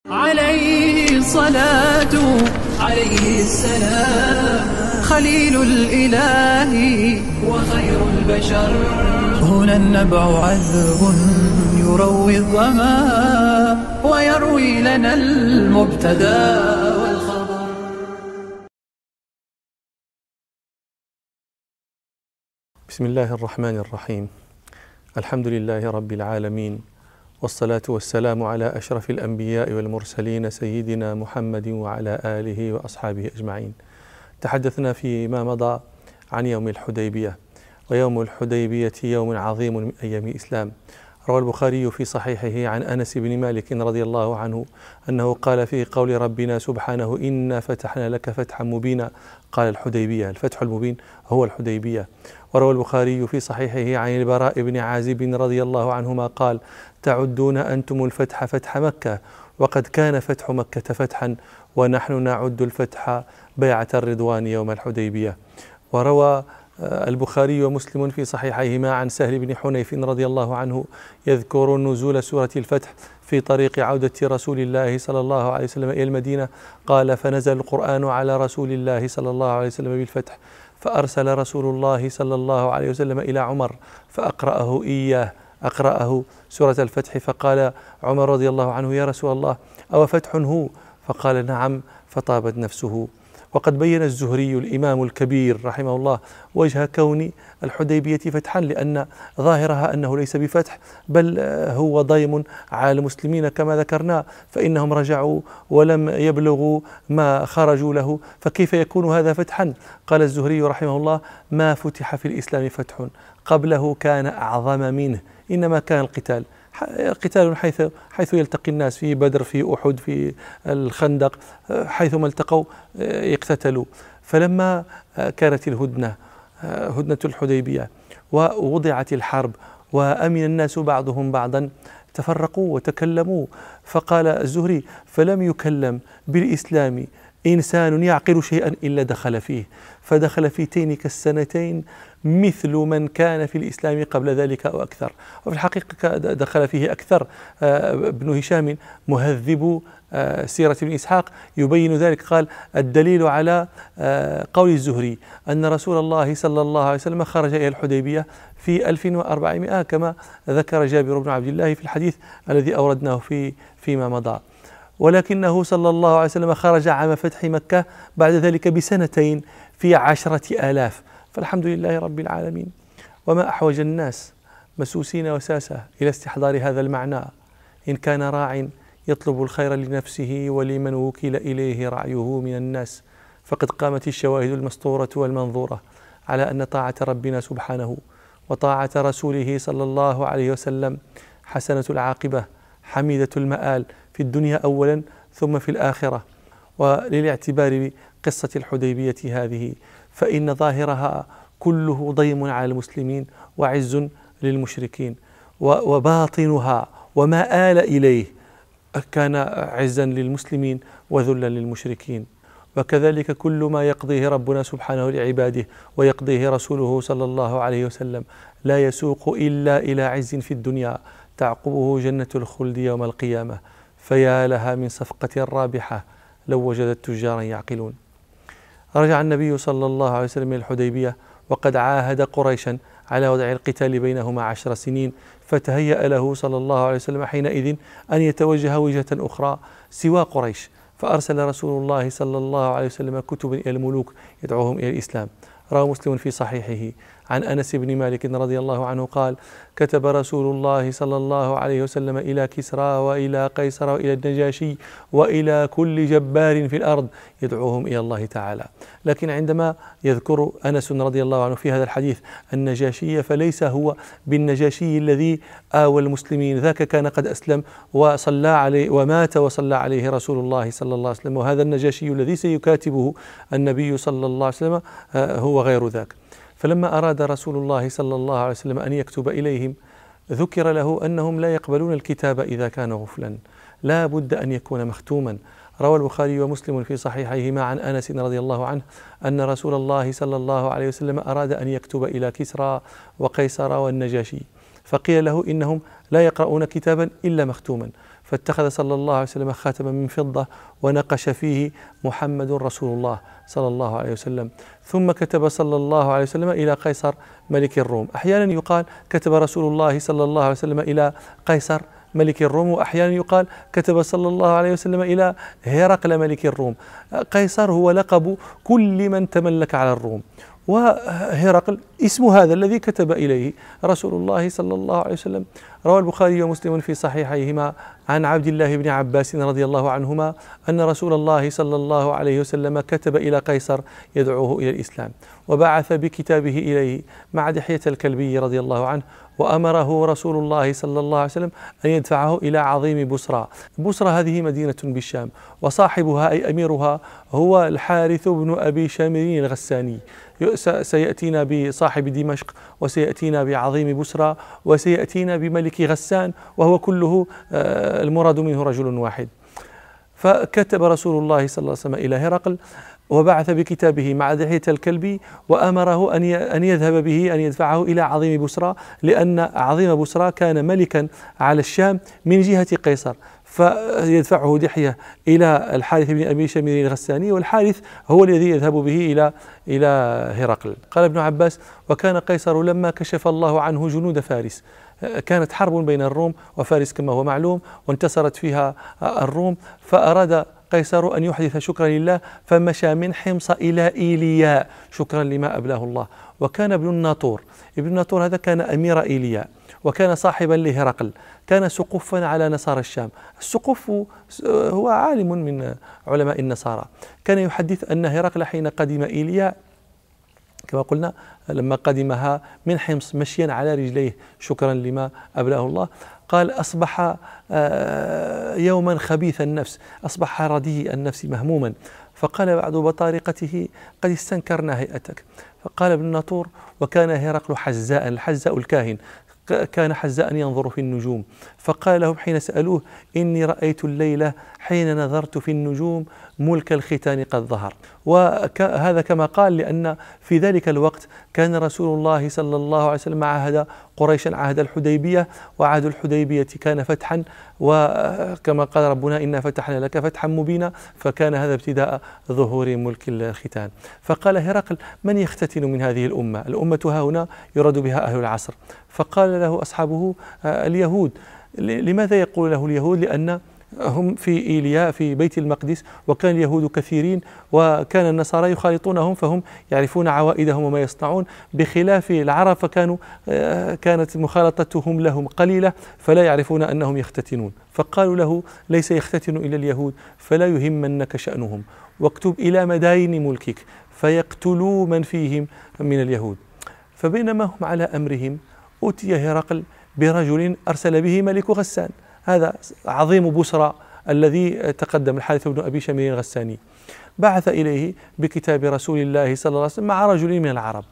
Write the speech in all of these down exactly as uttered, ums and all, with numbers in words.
عليه الصلاة عليه السلام خليل الإله وخير البشر. هنا النبع عذب يروي الظما ويروي لنا المبتدى والخبر. بسم الله الرحمن الرحيم. الحمد لله رب العالمين، والصلاة والسلام على أشرف الأنبياء والمرسلين سيدنا محمد وعلى آله وأصحابه أجمعين. تحدثنا فيما مضى عن يوم الحديبية، ويوم الحديبية يوم عظيم من أيام الإسلام. روى البخاري في صحيحه عن أنس بن مالك رضي الله عنه أنه قال في قول ربنا سبحانه: إنا فتحنا لك فتحا مبينا. قال الحديبية، الفتح المبين هو الحديبية. وروى البخاري في صحيحه عن البراء بن عازب رضي الله عنهما قال: تعدون أنتم الفتح فتح مكة، وقد كان فتح مكة فتحا، ونحن نعد الفتح بيعة الرضوان يوم الحديبية. وروى البخاري ومسلم في صحيحيهما عن سهل بن حنيف رضي الله عنه يذكر نزول سورة الفتح في طريق عودة رسول الله صلى الله عليه وسلم إلى المدينة. قال: فنزل القرآن على رسول الله صلى الله عليه وسلم بالفتح، فأرسل رسول الله صلى الله عليه وسلم إلى عمر فأقرأه إياه أقرأه سورة الفتح. فقال عمر رضي الله عنه: يا رسول الله، أو فتح هو؟ فقال: نعم. فطابت نفسه. وقد بين الزهري الإمام الكبير رحمه الله وجه كون الحديبية فتحا، لأن ظاهرها أنه ليس بفتح، بل هو ضيم على المسلمين كما ذكرنا، فإنهم رجعوا ولم يبلغوا ما خرجوا له، فكيف يكون هذا فتحا؟ قال الزهري رحمه الله: ما فتح في الإسلام فتح قبله كان أعظم منه، إنما كان القتال قتال حيث حيث يلتقي الناس، في بدر، في أحد، في الخندق، حيثما التقوا يقتتلوا. فلما كانت الهدنة هدنة الحديبية ووضعت الحرب وأمن الناس بعضهم بعضا، تفرقوا وتكلموا. فقال الزهري: فلم يكلم بالإسلام إنسان يعقل شيئا إلا دخل فيه، فدخل في تينك السنتين مثل من كان في الإسلام قبل ذلك أو أكثر. وفي الحقيقة دخل فيه أكثر. ابن هشام مهذب سيرة ابن إسحاق يبين ذلك، قال: الدليل على قول الزهري أن رسول الله صلى الله عليه وسلم خرج إلى الحديبية في ألف وأربعمائة كما ذكر جابر بن عبد الله في الحديث الذي أوردناه في فيما مضى، ولكنه صلى الله عليه وسلم خرج عام فتح مكة بعد ذلك بسنتين في عشرة آلاف. فالحمد لله رب العالمين. وما أحوج الناس مسوسين وساسة إلى استحضار هذا المعنى. إن كان راع يطلب الخير لنفسه ولمن وكل إليه رعيه من الناس، فقد قامت الشواهد المسطورة والمنظورة على أن طاعة ربنا سبحانه وطاعة رسوله صلى الله عليه وسلم حسنة العاقبة حميدة المآل في الدنيا أولا ثم في الآخرة. وللاعتبار بقصة الحديبية هذه، فإن ظاهرها كله ضيم على المسلمين وعز للمشركين، وباطنها وما آل إليه كان عزا للمسلمين وذلا للمشركين. وكذلك كل ما يقضيه ربنا سبحانه لعباده ويقضيه رسوله صلى الله عليه وسلم لا يسوق إلا إلى عز في الدنيا تعقبه جنة الخلد يوم القيامة. فيا لها من صفقة رابحة لو وجدت تجارا يعقلون. رجع النبي صلى الله عليه وسلم من الحديبية وقد عاهد قريشا على وضع القتال بينهما عشر سنين، فتهيأ له صلى الله عليه وسلم حينئذ أن يتوجه وجهة أخرى سوى قريش، فأرسل رسول الله صلى الله عليه وسلم كتبا إلى الملوك يدعوهم إلى الإسلام. روى مسلم في صحيحه عن أنس بن مالك رضي الله عنه قال: كتب رسول الله صلى الله عليه وسلم إلى كسرى وإلى قيصر وإلى النجاشي وإلى كل جبار في الأرض يدعوهم إلى الله تعالى. لكن عندما يذكر أنس رضي الله عنه في هذا الحديث النجاشي، فليس هو بالنجاشي الذي آوى المسلمين، ذاك كان قد أسلم وصلى عليه ومات وصلى عليه رسول الله صلى الله عليه وسلم، وهذا النجاشي الذي سيكاتبه النبي صلى الله عليه وسلم هو غير ذاك. فلما أراد رسول الله صلى الله عليه وسلم أن يكتب إليهم، ذكر له أنهم لا يقبلون الكتاب إذا كان غفلا، لا بد أن يكون مختوما. روى البخاري ومسلم في صحيحيهما عن أنس رضي الله عنه أن رسول الله صلى الله عليه وسلم أراد أن يكتب إلى كسرى وقيصر والنجاشي، فقيل له إنهم لا يقرؤون كتابا إلا مختوما، فاتخذ صلى الله عليه وسلم خاتما من فضة ونقش فيه محمد رسول الله صلى الله عليه وسلم. ثم كتب صلى الله عليه وسلم إلى قيصر ملك الروم. أحيانا يقال كتب رسول الله صلى الله عليه وسلم إلى قيصر ملك الروم، وأحيانا يقال كتب صلى الله عليه وسلم إلى هرقل ملك الروم. قيصر هو لقب كل من تملك على الروم، وهرقل اسم هذا الذي كتب إليه رسول الله صلى الله عليه وسلم. روى البخاري ومسلم في صحيحيهما عن عبد الله بن عباس رضي الله عنهما أن رسول الله صلى الله عليه وسلم كتب إلى قيصر يدعوه إلى الإسلام، وبعث بكتابه إليه مع دحية الكلبي رضي الله عنه، وأمره رسول الله صلى الله عليه وسلم أن يدفعه إلى عظيم بصرى. بصرى هذه مدينة بالشام، وصاحبها أي أميرها هو الحارث بن أبي شامرين الغساني. سيأتينا بصاحب دمشق، وسيأتينا بعظيم بصرى، وسيأتينا بملك غسان، وهو كله المراد منه رجل واحد. فكتب رسول الله صلى الله عليه وسلم إلى هرقل، وبعث بكتابه مع دحية الكلبي، وأمره أن يذهب به، أن يدفعه إلى عظيم بصرى، لأن عظيم بصرى كان ملكا على الشام من جهة قيصر، فيدفعه دحية إلى الحارث بن أبي شمير الغساني، والحارث هو الذي يذهب به إلى إلى هرقل. قال ابن عباس: وكان قيصر لما كشف الله عنه جنود فارس، كانت حرب بين الروم وفارس كما هو معلوم، وانتصرت فيها الروم، فأراد قيصر أن يحدث شكرا لله، فمشى من حمص إلى إيلياء شكرا لما أبلاه الله. وكان ابن الناطور، ابن الناطور هذا كان أمير إيلياء، وكان صاحبا لهرقل، كان سقفا على نصارى الشام. السقف هو عالم من علماء النصارى، كان يحدث أن هرقل حين قدم إيلياء كما قلنا لما قدمها من حمص مشيا على رجليه شكرا لما أبلاه الله، قال: أصبح يوما خبيث النفس، أصبح رديء النفس مهموما، فقال بعض بطارقته: قد استنكرنا هيئتك. فقال ابن الناطور: وكان هرقل حزاء، الحزاء الكاهن، كان حزاء ينظر في النجوم، فقال لهم حين سألوه: إني رأيت الليلة حين نظرت في النجوم ملك الختان قد ظهر. وهذا كما قال لأن في ذلك الوقت كان رسول الله صلى الله عليه وسلم عهد قريشا عهد الحديبية، وعهد الحديبية كان فتحا، وكما قال ربنا: إنا فتحنا لك فتحا مبينا، فكان هذا ابتداء ظهور ملك الختان. فقال هرقل: من يختتن من هذه الأمة؟ الأمة ها هنا يراد بها أهل العصر. فقال له أصحابه: اليهود. لماذا يقول له اليهود؟ لأن هم في إيلياء في بيت المقدس، وكان اليهود كثيرين، وكان النصارى يخالطونهم، فهم يعرفون عوائدهم وما يصنعون، بخلاف العرب فكانوا كانت مخالطتهم لهم قليلة، فلا يعرفون أنهم يختتنون. فقالوا له: ليس يختتن إلى اليهود، فلا يهمنك شأنهم، واكتب إلى مداين ملكك فيقتلوا من فيهم من اليهود. فبينما هم على أمرهم أتي هرقل برجل أرسل به ملك غسان، هذا عظيم بصرى الذي تقدم الحارث بن أبي شمير الغساني، بعث إليه بكتاب رسول الله صلى الله عليه وسلم مع رجل من العرب،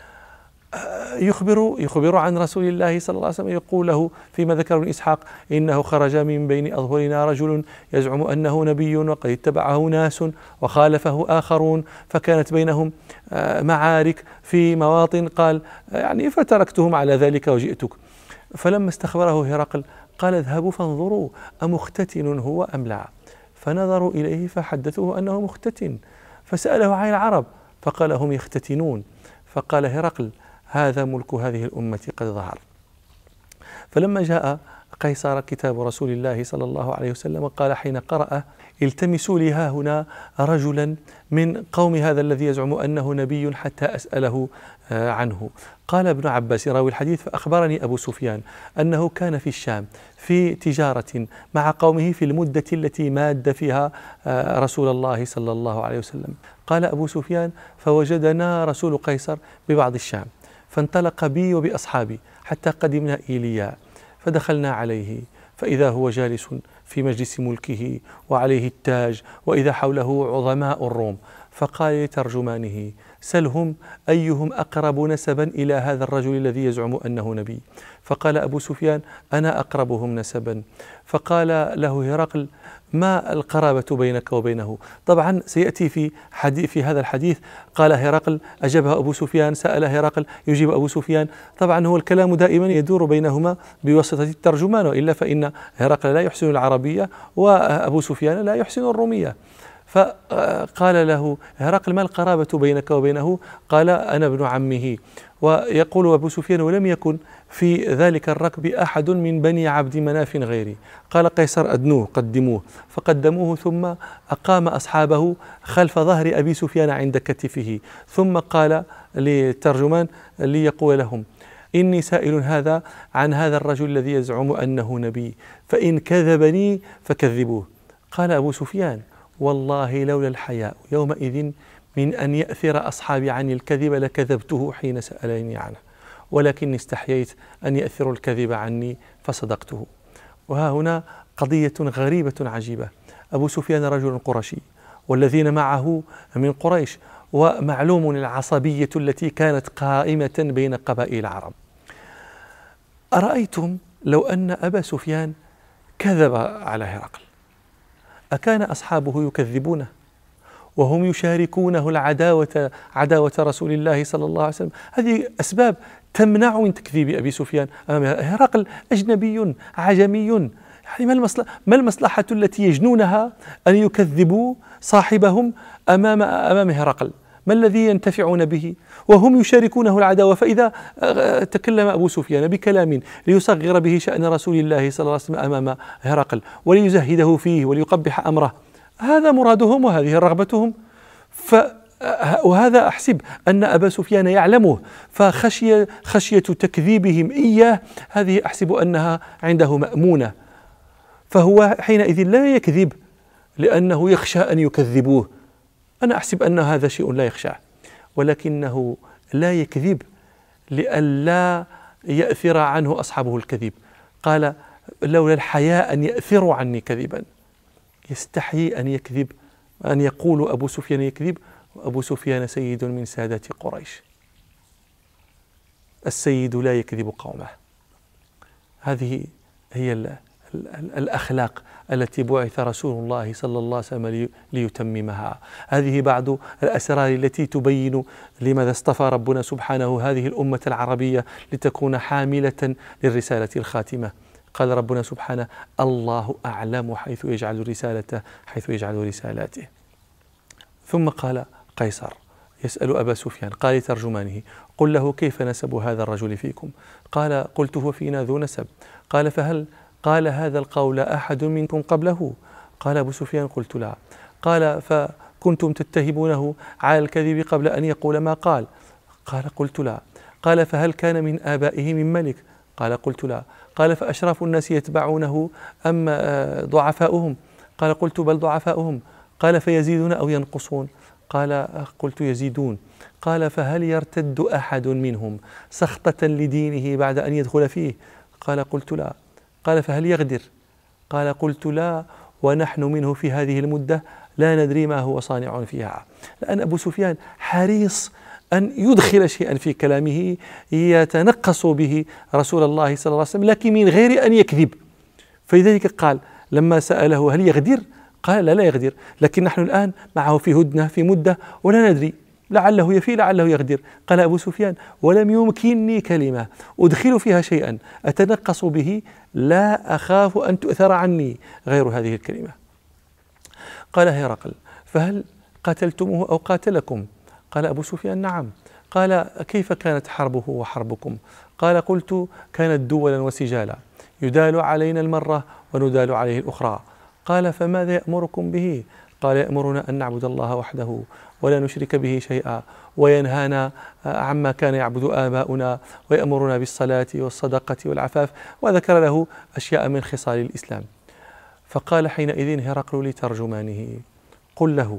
يخبر يخبر عن رسول الله صلى الله عليه وسلم، يقول له فيما ذكر ابن إسحاق: إنه خرج من بين أظهرنا رجل يزعم أنه نبي، وقد اتبعه ناس وخالفه آخرون، فكانت بينهم معارك في مواطن، قال يعني فتركتهم على ذلك وجئتك. فلما استخبره هرقل قال: اذهبوا فانظروا أمختتن هو أم لا؟ فنظروا إليه فحدثوه أنه مختتن، فسأله عن العرب فقال: هم يختتنون. فقال هرقل: هذا ملك هذه الأمة قد ظهر. فلما جاء قيصر كتاب رسول الله صلى الله عليه وسلم قال حين قرأ: التمسوا لي ها هنا رجلا من قوم هذا الذي يزعم أنه نبي حتى أسأله عنه. قال ابن عباس راوي الحديث: فأخبرني أبو سفيان أنه كان في الشام في تجارة مع قومه في المدة التي ماد فيها رسول الله صلى الله عليه وسلم. قال أبو سفيان: فوجدنا رسول قيصر ببعض الشام، فانطلق بي وبأصحابي حتى قدمنا إيلياء، فدخلنا عليه فإذا هو جالس في مجلس ملكه وعليه التاج، وإذا حوله عظماء الروم، فقال لترجمانه: سلهم أيهم أقرب نسبا إلى هذا الرجل الذي يزعم أنه نبي. فقال أبو سفيان: أنا أقربهم نسبا. فقال له هرقل: ما القرابة بينك وبينه؟ طبعا سيأتي في حديث في هذا الحديث قال هرقل، أجابه أبو سفيان، سأل هرقل، يجيب أبو سفيان. طبعا هو الكلام دائما يدور بينهما بواسطة الترجمان، وإلا فإن هرقل لا يحسن العربية وأبو سفيان لا يحسن الرومية. فقال له هرقل: ما القرابة بينك وبينه؟ قال: أنا ابن عمه. ويقول أبو سفيان: ولم يكن في ذلك الركب أحد من بني عبد مناف غيري. قال قيصر: أدنوه، قدموه. فقدموه، ثم أقام أصحابه خلف ظهر أبي سفيان عند كتفه، ثم قال للترجمان ليقول لهم: إني سائل هذا عن هذا الرجل الذي يزعم أنه نبي، فإن كذبني فكذبوه. قال أبو سفيان: والله لولا الحياء يومئذ من أن يأثر أصحابي عني الكذب لكذبته حين سألني عنه، ولكني استحييت أن يأثروا الكذب عني فصدقته. وها هنا قضية غريبة عجيبة. أبو سفيان رجل قرشي، والذين معه من قريش، ومعلوم العصبية التي كانت قائمة بين قبائل العرب. أرأيتم لو أن أبا سفيان كذب على هرقل؟ أكان أصحابه يكذبونه وهم يشاركونه العداوة عداوة رسول الله صلى الله عليه وسلم؟ هذه أسباب تمنع من تكذيب أبي سفيان أمام هرقل. أجنبي عجمي، يعني ما المصلحة, ما المصلحة التي يجنونها أن يكذبوا صاحبهم أمام أمام هرقل؟ ما الذي ينتفعون به وهم يشاركونه العداوة؟ فإذا تكلم أبو سفيان بكلام ليصغر به شأن رسول الله صلى الله عليه وسلم أمام هرقل وليزهده فيه وليقبح أمره، هذا مرادهم وهذه رغبتهم. ف وهذا أحسب أن أبا سفيان يعلمه، فخشية خشية تكذيبهم إياه هذه أحسب أنها عنده مأمونة، فهو حينئذ لا يكذب لأنه يخشى أن يكذبوه. أنا أحسب أن هذا شيء لا يخشى، ولكنه لا يكذب لئلا يأثر عنه أصحابه الكذب. قال: لولا الحياء أن يأثروا عني كذبا. يستحيي أن يكذب، أن يقول أبو سفيان يكذب، وأبو سفيان سيد من سادات قريش. السيد لا يكذب قومه. هذه هي الأخلاق التي بعث رسول الله صلى الله عليه وسلم ليتممها. هذه بعض الأسرار التي تبين لماذا اصطفى ربنا سبحانه هذه الأمة العربية لتكون حاملة للرسالة الخاتمة. قال ربنا سبحانه: الله أعلم حيث يجعل رسالته حيث يجعل رسالاته. ثم قال قيصر يسأل أبا سفيان، قال لترجمانه: قل له كيف نسب هذا الرجل فيكم؟ قال: قلت هو فينا ذو نسب. قال: فهل قال هذا القول أحد منكم قبله؟ قال أبو سفيان: قلت لا. قال: فكنتم تتهمونه على الكذب قبل أن يقول ما قال؟ قال: قلت لا. قال: فهل كان من آبائه من ملك؟ قال: قلت لا. قال: فأشراف الناس يتبعونه أم ضعفاؤهم؟ قال: قلت بل ضعفاؤهم. قال: فيزيدون أو ينقصون؟ قال: قلت يزيدون. قال: فهل يرتد أحد منهم سخطة لدينه بعد أن يدخل فيه؟ قال: قلت لا. قال: فهل يغدر؟ قال: قلت لا، ونحن منه في هذه المدة لا ندري ما هو صانع فيها. لأن أبو سفيان حريص أن يدخل شيئا في كلامه يتنقص به رسول الله صلى الله عليه وسلم، لكن من غير أن يكذب. فلذلك قال لما سأله: هل يغدر؟ قال: لا لا يغدر، لكن نحن الآن معه في هدنة في مدة ولا ندري، لعله يفي لعله يغدر. قال أبو سفيان: ولم يمكنني كلمة أدخل فيها شيئا أتنقص به لا أخاف أن تؤثر عني غير هذه الكلمة. قال هرقل: فهل قاتلتموه أو قاتلكم؟ قال أبو سفيان: نعم. قال: كيف كانت حربه وحربكم؟ قال: قلت: كانت دولا وسجالا، يدال علينا المرة وندال عليه الأخرى. قال: فماذا يأمركم به؟ قال: يأمرنا أن نعبد الله وحده ولا نشرك به شيئا، وينهانا عما كان يعبد آباؤنا، ويأمرنا بالصلاة والصدقة والعفاف، وذكر له أشياء من خصال الإسلام. فقال حينئذ هرقل لترجمانه: قل له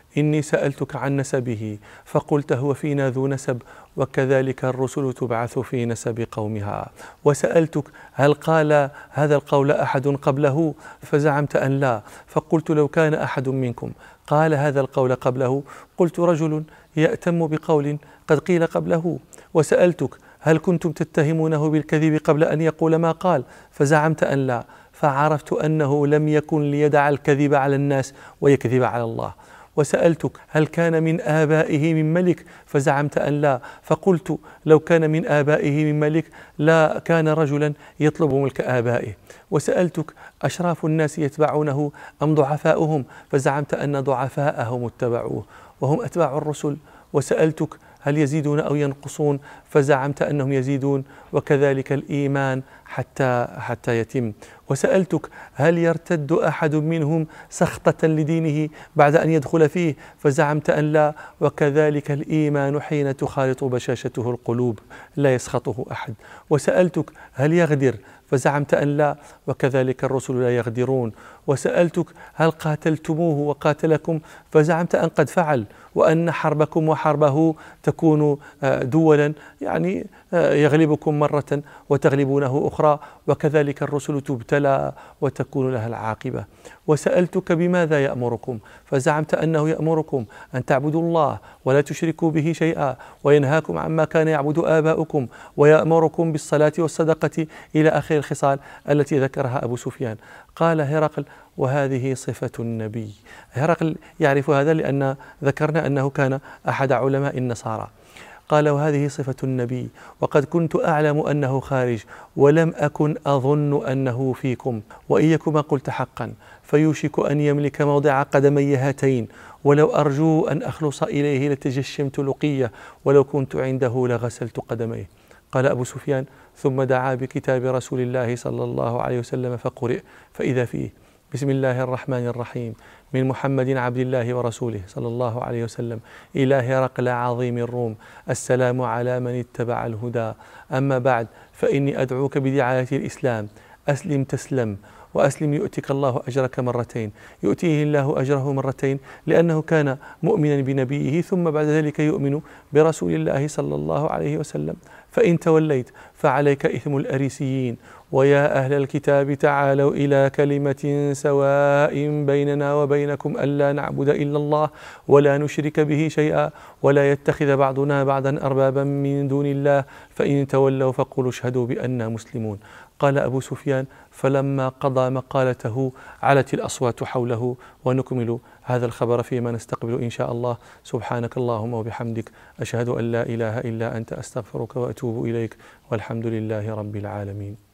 إني سألتك عن نسبه فقلت هو فينا ذو نسب، وكذلك الرسل تبعث في نسب قومها. وسألتك هل قال هذا القول أحد قبله فزعمت أن لا، فقلت لو كان أحد منكم قال هذا القول قبله قلت رجل يأتم بقول قد قيل قبله. وسألتك هل كنتم تتهمونه بالكذب قبل أن يقول ما قال فزعمت أن لا، فعرفت أنه لم يكن ليدع الكذب على الناس ويكذب على الله. وسألتك هل كان من آبائه من ملك فزعمت أن لا، فقلت لو كان من آبائه من ملك لا كان رجلا يطلب ملك آبائه. وسألتك أشراف الناس يتبعونه أم ضعفاؤهم فزعمت أن ضعفاءهم اتبعوه وهم أتباع الرسل. وسألتك هل يزيدون أو ينقصون فزعمت أنهم يزيدون، وكذلك الإيمان حتى حتى يتم. وسألتك هل يرتد أحد منهم سخطة لدينه بعد أن يدخل فيه فزعمت أن لا، وكذلك الإيمان حين تخالط بشاشته القلوب لا يسخطه أحد. وسألتك هل يغدر فزعمت أن لا، وكذلك الرسل لا يغدرون. وسألتك هل قاتلتموه وقاتلكم فزعمت أن قد فعل، وأن حربكم وحربه تكون دولا، يعني يغلبكم مرة وتغلبونه أخرى، وكذلك الرسل تبتلى وتكون لها العاقبة. وسألتك بماذا يأمركم فزعمت أنه يأمركم أن تعبدوا الله ولا تشركوا به شيئا، وينهاكم عما كان يعبد آباؤكم، ويأمركم بالصلاة والصدقة إلى آخر الخصال التي ذكرها أبو سفيان. قال هرقل وهذه صفة النبي. هرقل يعرف هذا لأن ذكرنا أنه كان أحد علماء النصارى. قال وهذه صفة النبي، وقد كنت أعلم أنه خارج ولم أكن أظن أنه فيكم، وإن يكما قلت حقا فيوشك أن يملك موضع قدمي هاتين، ولو أرجو أن أخلص إليه لتجشمت لقية، ولو كنت عنده لغسلت قدميه. قال أبو سفيان ثم دعا بكتاب رسول الله صلى الله عليه وسلم فقرئ، فإذا فيه بسم الله الرحمن الرحيم من محمد عبد الله ورسوله صلى الله عليه وسلم إلى هرقل عظيم الروم، السلام على من اتبع الهدى، أما بعد فإني أدعوك بدعاية الإسلام، أسلم تسلم، وأسلم يؤتك الله أجرك مرتين. يؤتيه الله أجره مرتين لأنه كان مؤمنا بنبيه ثم بعد ذلك يؤمن برسول الله صلى الله عليه وسلم. فإن توليت فعليك إثم الأريسيين. ويا أهل الكتاب تعالوا إلى كلمة سواء بيننا وبينكم ألا نعبد إلا الله ولا نشرك به شيئا ولا يتخذ بعضنا بعضا أربابا من دون الله، فإن تولوا فقولوا اشهدوا بأننا مسلمون. قال أبو سفيان فلما قضى مقالته علت الأصوات حوله. ونكمل هذا الخبر فيما نستقبل إن شاء الله. سبحانك اللهم وبحمدك، أشهد أن لا إله إلا أنت، أستغفرك وأتوب إليك، والحمد لله رب العالمين.